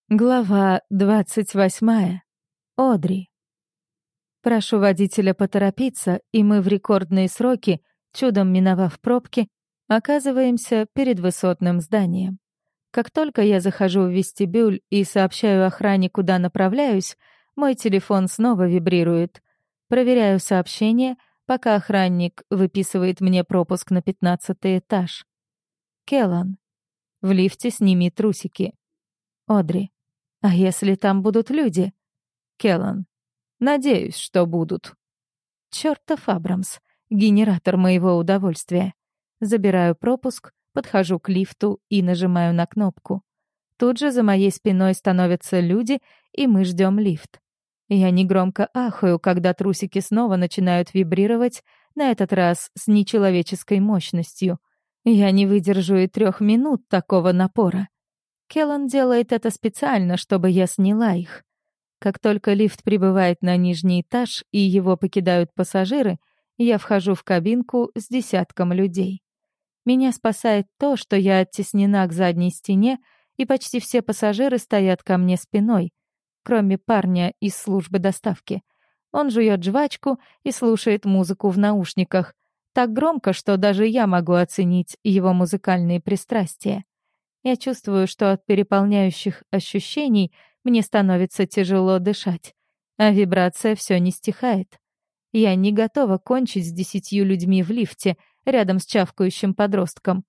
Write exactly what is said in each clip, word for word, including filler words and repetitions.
Глава двадцать восьмая. Одри. Прошу водителя поторопиться, и мы в рекордные сроки, чудом миновав пробки, оказываемся перед высотным зданием. Как только я захожу в вестибюль и сообщаю охране, куда направляюсь, мой телефон снова вибрирует. Проверяю сообщение, пока охранник выписывает мне пропуск на пятнадцатый этаж. Келлан. В лифте сними трусики. Одри. А если там будут люди? Келлан. Надеюсь, что будут. Чёртов Абрамс, генератор моего удовольствия. Забираю пропуск, подхожу к лифту и нажимаю на кнопку. Тут же за моей спиной становятся люди, и мы ждем лифт. Я негромко ахаю, когда трусики снова начинают вибрировать, на этот раз с нечеловеческой мощностью. Я не выдержу и трех минут такого напора. Келлан делает это специально, чтобы я сняла их. Как только лифт прибывает на нижний этаж и его покидают пассажиры, я вхожу в кабинку с десятком людей. Меня спасает то, что я оттеснена к задней стене, и почти все пассажиры стоят ко мне спиной, кроме парня из службы доставки. Он жует жвачку и слушает музыку в наушниках, так громко, что даже я могу оценить его музыкальные пристрастия. Я чувствую, что от переполняющих ощущений мне становится тяжело дышать, а вибрация все не стихает. Я не готова кончить с десятью людьми в лифте рядом с чавкающим подростком.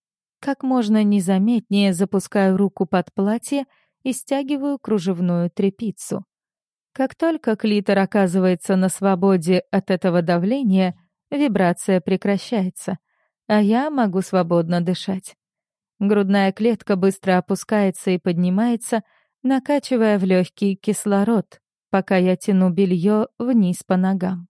Как можно незаметнее запускаю руку под платье и стягиваю кружевную тряпицу. Как только клитор оказывается на свободе от этого давления, вибрация прекращается, а я могу свободно дышать. Грудная клетка быстро опускается и поднимается, накачивая в легкий кислород, пока я тяну белье вниз по ногам.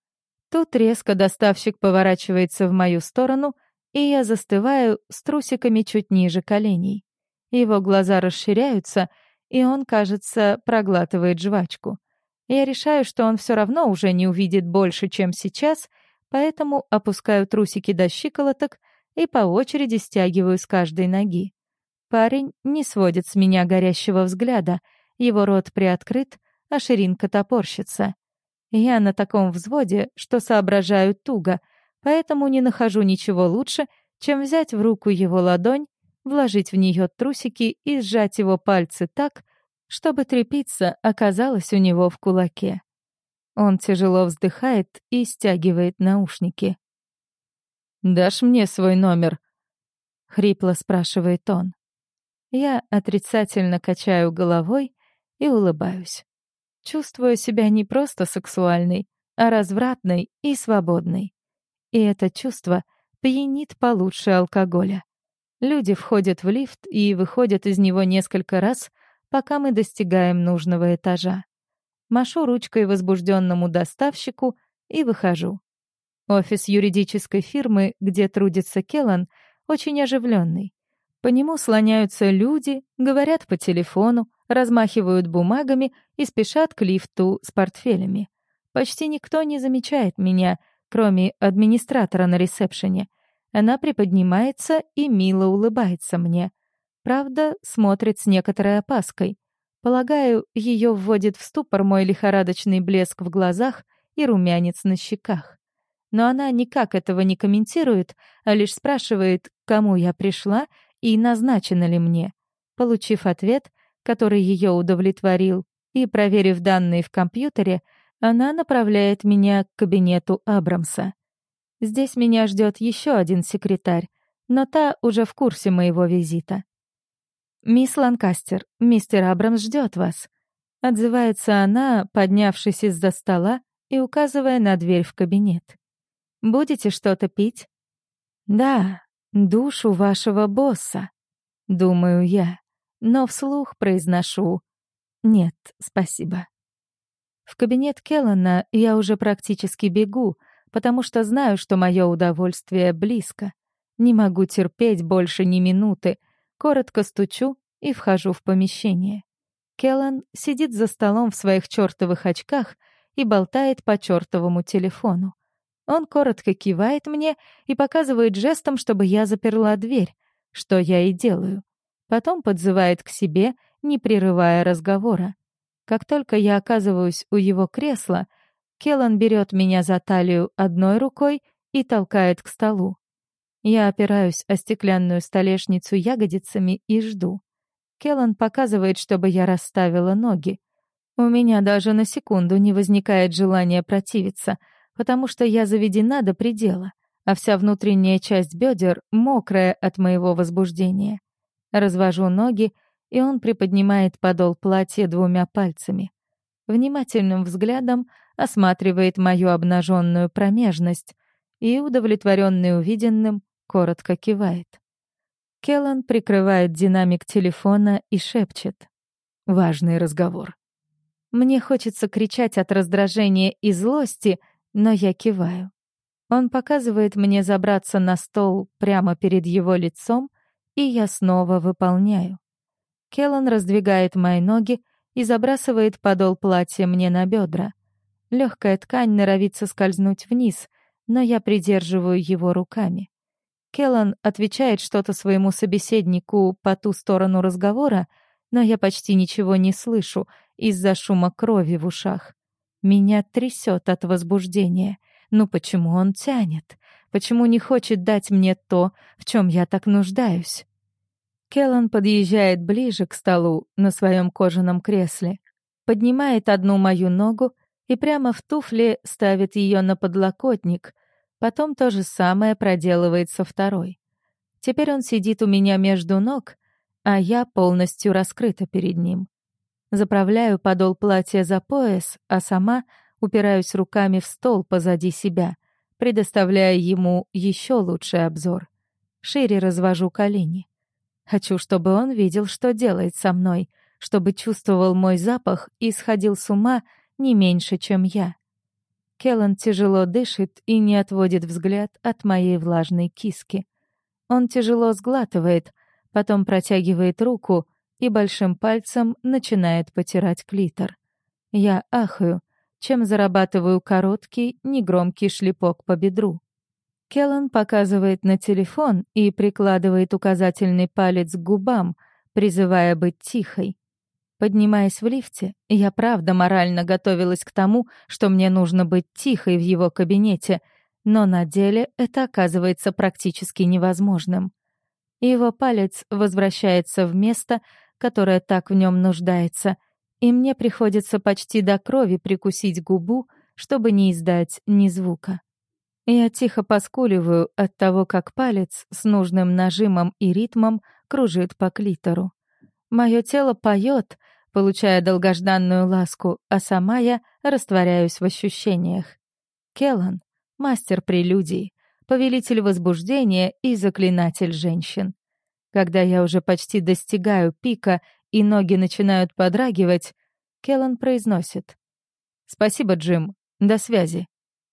Тут резко доставщик поворачивается в мою сторону, и я застываю с трусиками чуть ниже коленей. Его глаза расширяются, и он, кажется, проглатывает жвачку. Я решаю, что он все равно уже не увидит больше, чем сейчас, поэтому опускаю трусики до щиколоток и по очереди стягиваю с каждой ноги. Парень не сводит с меня горящего взгляда, его рот приоткрыт, а ширинка топорщится. Я на таком взводе, что соображаю туго, поэтому не нахожу ничего лучше, чем взять в руку его ладонь, вложить в нее трусики и сжать его пальцы так, чтобы тряпица оказалась у него в кулаке. Он тяжело вздыхает и стягивает наушники. «Дашь мне свой номер?» — хрипло спрашивает он. Я отрицательно качаю головой и улыбаюсь. Чувствую себя не просто сексуальной, а развратной и свободной. И это чувство пьянит получше алкоголя. Люди входят в лифт и выходят из него несколько раз, пока мы достигаем нужного этажа. Машу ручкой возбужденному доставщику и выхожу. Офис юридической фирмы, где трудится Келлан, очень оживленный. По нему слоняются люди, говорят по телефону, размахивают бумагами и спешат к лифту с портфелями. Почти никто не замечает меня, кроме администратора на ресепшене. Она приподнимается и мило улыбается мне. Правда, смотрит с некоторой опаской. Полагаю, ее вводит в ступор мой лихорадочный блеск в глазах и румянец на щеках. Но она никак этого не комментирует, а лишь спрашивает, к кому я пришла и назначено ли мне. Получив ответ, который ее удовлетворил, и проверив данные в компьютере, она направляет меня к кабинету Абрамса. Здесь меня ждет еще один секретарь, но та уже в курсе моего визита. «Мисс Ланкастер, мистер Абрамс ждет вас», — отзывается она, поднявшись из-за стола и указывая на дверь в кабинет. «Будете что-то пить?» «Да, душу вашего босса», — думаю я, но вслух произношу «нет, спасибо». В кабинет Келлана я уже практически бегу, потому что знаю, что мое удовольствие близко. Не могу терпеть больше ни минуты. Коротко стучу и вхожу в помещение. Келлан сидит за столом в своих чёртовых очках и болтает по чёртовому телефону. Он коротко кивает мне и показывает жестом, чтобы я заперла дверь, что я и делаю. Потом подзывает к себе не прерывая разговора. Как только я оказываюсь у его кресла, Келлан берет меня за талию одной рукой и толкает к столу. Я опираюсь о стеклянную столешницу ягодицами и жду. Келлан показывает, чтобы я расставила ноги. У меня даже на секунду не возникает желания противиться, потому что я заведена до предела, а вся внутренняя часть бедер мокрая от моего возбуждения. Развожу ноги, и он приподнимает подол платья двумя пальцами. Внимательным взглядом осматривает мою обнаженную промежность и, удовлетворенный увиденным, коротко кивает. Келлан прикрывает динамик телефона и шепчет: «Важный разговор». Мне хочется кричать от раздражения и злости, но я киваю. Он показывает мне забраться на стол прямо перед его лицом, и я снова выполняю. Келлан раздвигает мои ноги и забрасывает подол платья мне на бедра. Легкая ткань норовит соскользнуть вниз, но я придерживаю его руками. Келлан отвечает что-то своему собеседнику по ту сторону разговора, но я почти ничего не слышу из-за шума крови в ушах. Меня трясет от возбуждения. Ну почему он тянет? Почему не хочет дать мне то, в чем я так нуждаюсь? Келлан подъезжает ближе к столу на своем кожаном кресле, поднимает одну мою ногу и прямо в туфле ставит ее на подлокотник, потом то же самое проделывает со второй. Теперь он сидит у меня между ног, а я полностью раскрыта перед ним. Заправляю подол платья за пояс, а сама упираюсь руками в стол позади себя, предоставляя ему еще лучший обзор. Шире развожу колени. Хочу, чтобы он видел, что делает со мной, чтобы чувствовал мой запах и сходил с ума не меньше, чем я. Келлан тяжело дышит и не отводит взгляд от моей влажной киски. Он тяжело сглатывает, потом протягивает руку и большим пальцем начинает потирать клитор. Я ахаю, чем зарабатываю короткий, негромкий шлепок по бедру. Келлан показывает на телефон и прикладывает указательный палец к губам, призывая быть тихой. Поднимаясь в лифте, я правда морально готовилась к тому, что мне нужно быть тихой в его кабинете, но на деле это оказывается практически невозможным. Его палец возвращается в место, которое так в нем нуждается, и мне приходится почти до крови прикусить губу, чтобы не издать ни звука. Я тихо поскуливаю от того, как палец с нужным нажимом и ритмом кружит по клитору. Мое тело поет, получая долгожданную ласку, а сама я растворяюсь в ощущениях. Келлан — мастер прелюдий, повелитель возбуждения и заклинатель женщин. Когда я уже почти достигаю пика и ноги начинают подрагивать, Келлан произносит: «Спасибо, Джим, до связи»,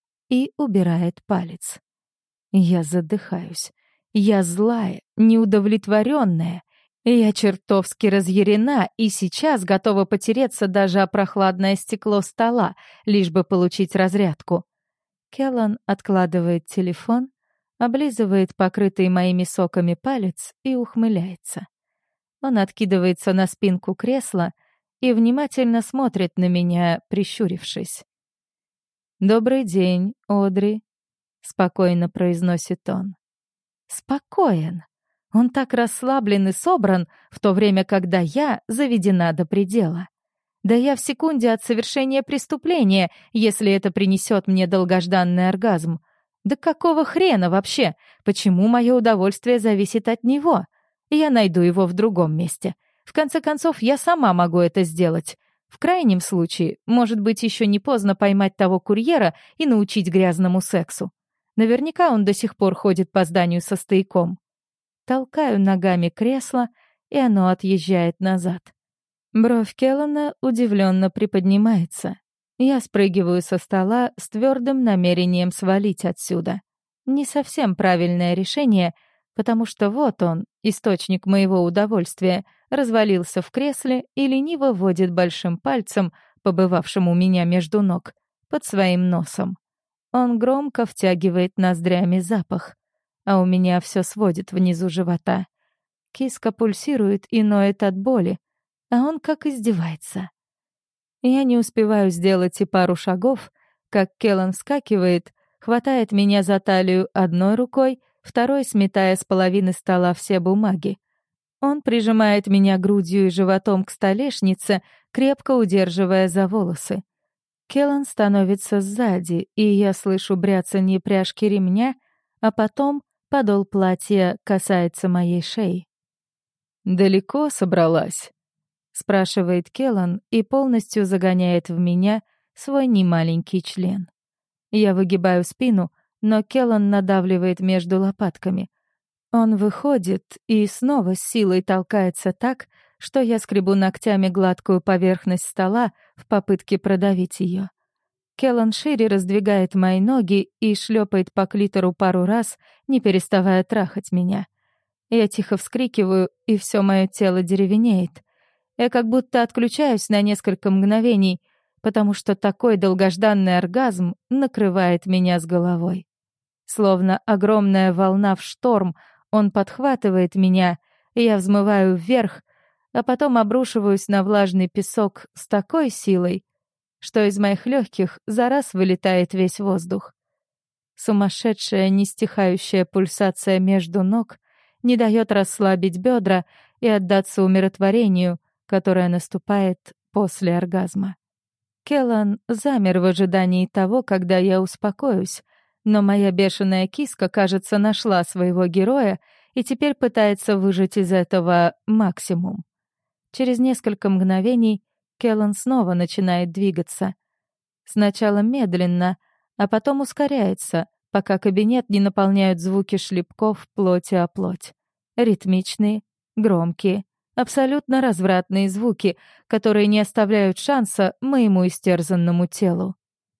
и убирает палец. Я задыхаюсь. Я злая, неудовлетворенная. Я чертовски разъярена и сейчас готова потереться даже о прохладное стекло стола, лишь бы получить разрядку. Келлан откладывает телефон, облизывает покрытый моими соками палец и ухмыляется. Он откидывается на спинку кресла и внимательно смотрит на меня, прищурившись. «Добрый день, Одри», — спокойно произносит он. Спокоен. Он так расслаблен и собран, в то время, когда я заведена до предела. Да я в секунде от совершения преступления, если это принесет мне долгожданный оргазм. Да какого хрена вообще? Почему мое удовольствие зависит от него? Я найду его в другом месте. В конце концов, я сама могу это сделать. В крайнем случае, может быть, еще не поздно поймать того курьера и научить грязному сексу. Наверняка он до сих пор ходит по зданию со стояком. Толкаю ногами кресло, и оно отъезжает назад. Бровь Келлана удивленно приподнимается. Я спрыгиваю со стола с твердым намерением свалить отсюда. Не совсем правильное решение, потому что вот он, источник моего удовольствия, развалился в кресле и лениво водит большим пальцем, побывавшим у меня между ног, под своим носом. Он громко втягивает ноздрями запах, а у меня все сводит внизу живота. Киска пульсирует и ноет от боли, а он как издевается. Я не успеваю сделать и пару шагов, как Келлан вскакивает, хватает меня за талию одной рукой, второй сметая с половины стола все бумаги. Он прижимает меня грудью и животом к столешнице, крепко удерживая за волосы. Келлан становится сзади, и я слышу бряцанье пряжки ремня, а потом подол платья касается моей шеи. «Далеко собралась?» — спрашивает Келлан и полностью загоняет в меня свой немаленький член. Я выгибаю спину, но Келлан надавливает между лопатками. Он выходит и снова с силой толкается так, что я скребу ногтями гладкую поверхность стола в попытке продавить ее. Келлан шире раздвигает мои ноги и шлепает по клитору пару раз, не переставая трахать меня. Я тихо вскрикиваю, и все мое тело деревенеет. Я как будто отключаюсь на несколько мгновений, потому что такой долгожданный оргазм накрывает меня с головой. Словно огромная волна в шторм, он подхватывает меня, и я взмываю вверх, а потом обрушиваюсь на влажный песок с такой силой, что из моих легких за раз вылетает весь воздух. Сумасшедшая, нестихающая пульсация между ног не дает расслабить бедра и отдаться умиротворению, которое наступает после оргазма. Келлан замер в ожидании того, когда я успокоюсь, но моя бешеная киска, кажется, нашла своего героя и теперь пытается выжать из этого максимум. Через несколько мгновений Келлан снова начинает двигаться. Сначала медленно, а потом ускоряется, пока кабинет не наполняют звуки шлепков плоти о плоть. Ритмичные, громкие, абсолютно развратные звуки, которые не оставляют шанса моему истерзанному телу.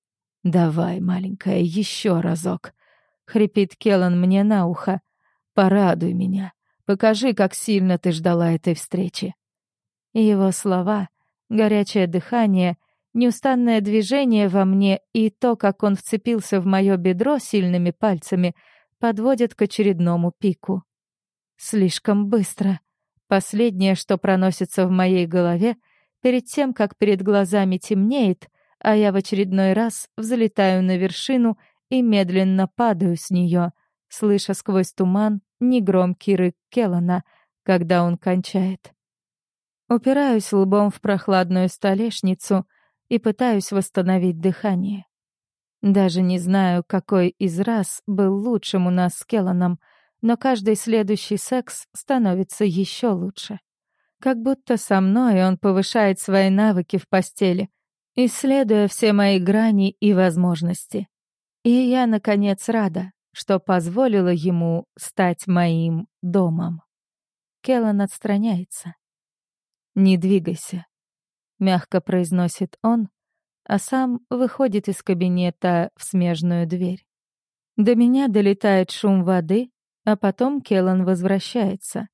«Давай, маленькая, еще разок», — хрипит Келлан мне на ухо. «Порадуй меня. Покажи, как сильно ты ждала этой встречи». И его слова, горячее дыхание, неустанное движение во мне и то, как он вцепился в мое бедро сильными пальцами, подводят к очередному пику. Слишком быстро. Последнее, что проносится в моей голове, перед тем, как перед глазами темнеет, а я в очередной раз взлетаю на вершину и медленно падаю с нее, слыша сквозь туман негромкий рык Келлана, когда он кончает. Упираюсь лбом в прохладную столешницу и пытаюсь восстановить дыхание. Даже не знаю, какой из раз был лучшим у нас с Келланом, но каждый следующий секс становится еще лучше. Как будто со мной он повышает свои навыки в постели, исследуя все мои грани и возможности. И я, наконец, рада, что позволила ему стать моим домом. Келлан отстраняется. «Не двигайся», — мягко произносит он, а сам выходит из кабинета в смежную дверь. До меня долетает шум воды, а потом Келлан возвращается.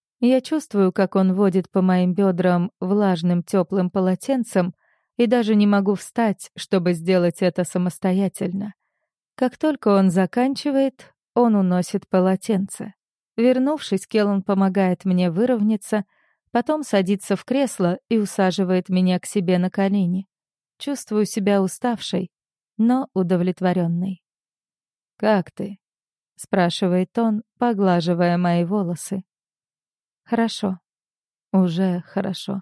Я чувствую, как он водит по моим бедрам влажным теплым полотенцем, и даже не могу встать, чтобы сделать это самостоятельно. Как только он заканчивает, он уносит полотенце. Вернувшись, Келлан помогает мне выровняться, потом садится в кресло и усаживает меня к себе на колени. Чувствую себя уставшей, но удовлетворенной. «Как ты?» — спрашивает он, поглаживая мои волосы. «Хорошо. Уже хорошо.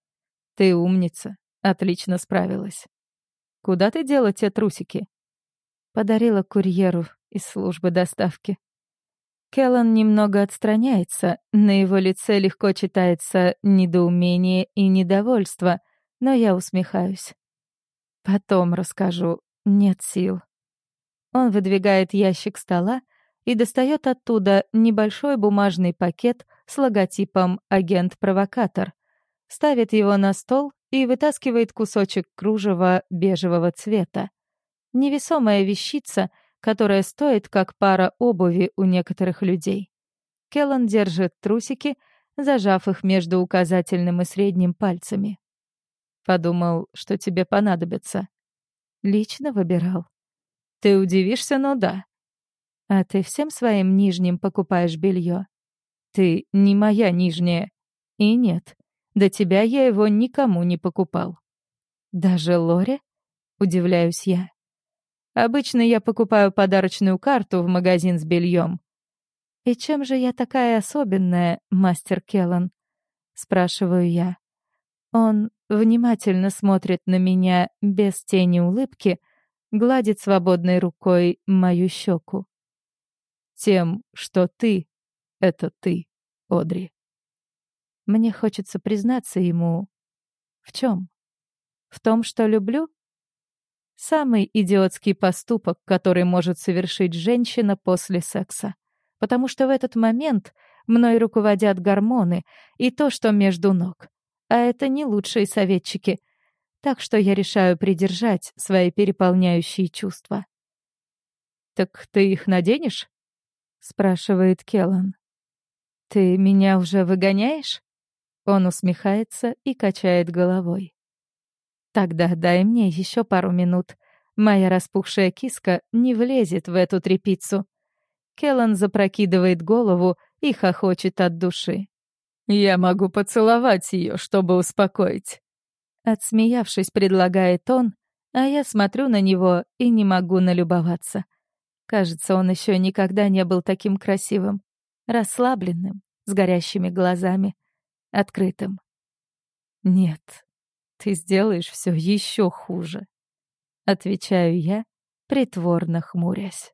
Ты умница. Отлично справилась. Куда ты дела те трусики?» Подарила курьеру из службы доставки. Келлан немного отстраняется, на его лице легко читается недоумение и недовольство, но я усмехаюсь. «Потом расскажу. Нет сил». Он выдвигает ящик стола и достает оттуда небольшой бумажный пакет с логотипом «Агент-провокатор», ставит его на стол и вытаскивает кусочек кружева бежевого цвета. Невесомая вещица, которая стоит как пара обуви у некоторых людей. Келлан держит трусики, зажав их между указательным и средним пальцами. «Подумал, что тебе понадобится». «Лично выбирал». «Ты удивишься, но да». «А ты всем своим нижним покупаешь белье?» «Ты не моя нижняя». «И нет, До тебя я его никому не покупал». «Даже Лоре?» — удивляюсь я. «Обычно я покупаю подарочную карту в магазин с бельем». «И чем же я такая особенная, мастер Келлан?» — спрашиваю я. Он внимательно смотрит на меня без тени улыбки, гладит свободной рукой мою щеку. «Тем, что ты — это ты, Одри». Мне хочется признаться ему... В чем? В том, что люблю? Самый идиотский поступок, который может совершить женщина после секса. Потому что в этот момент мной руководят гормоны и то, что между ног. А это не лучшие советчики. Так что я решаю придержать свои переполняющие чувства. «Так ты их наденешь?» — спрашивает Келлан. «Ты меня уже выгоняешь?» Он усмехается и качает головой. «Тогда дай мне еще пару минут. Моя распухшая киска не влезет в эту тряпицу». Келлан запрокидывает голову и хохочет от души. «Я могу поцеловать ее, чтобы успокоить». Отсмеявшись, предлагает он, а я смотрю на него и не могу налюбоваться. Кажется, он еще никогда не был таким красивым, расслабленным, с горящими глазами, открытым. «Нет, ты сделаешь все еще хуже», — отвечаю я, притворно хмурясь.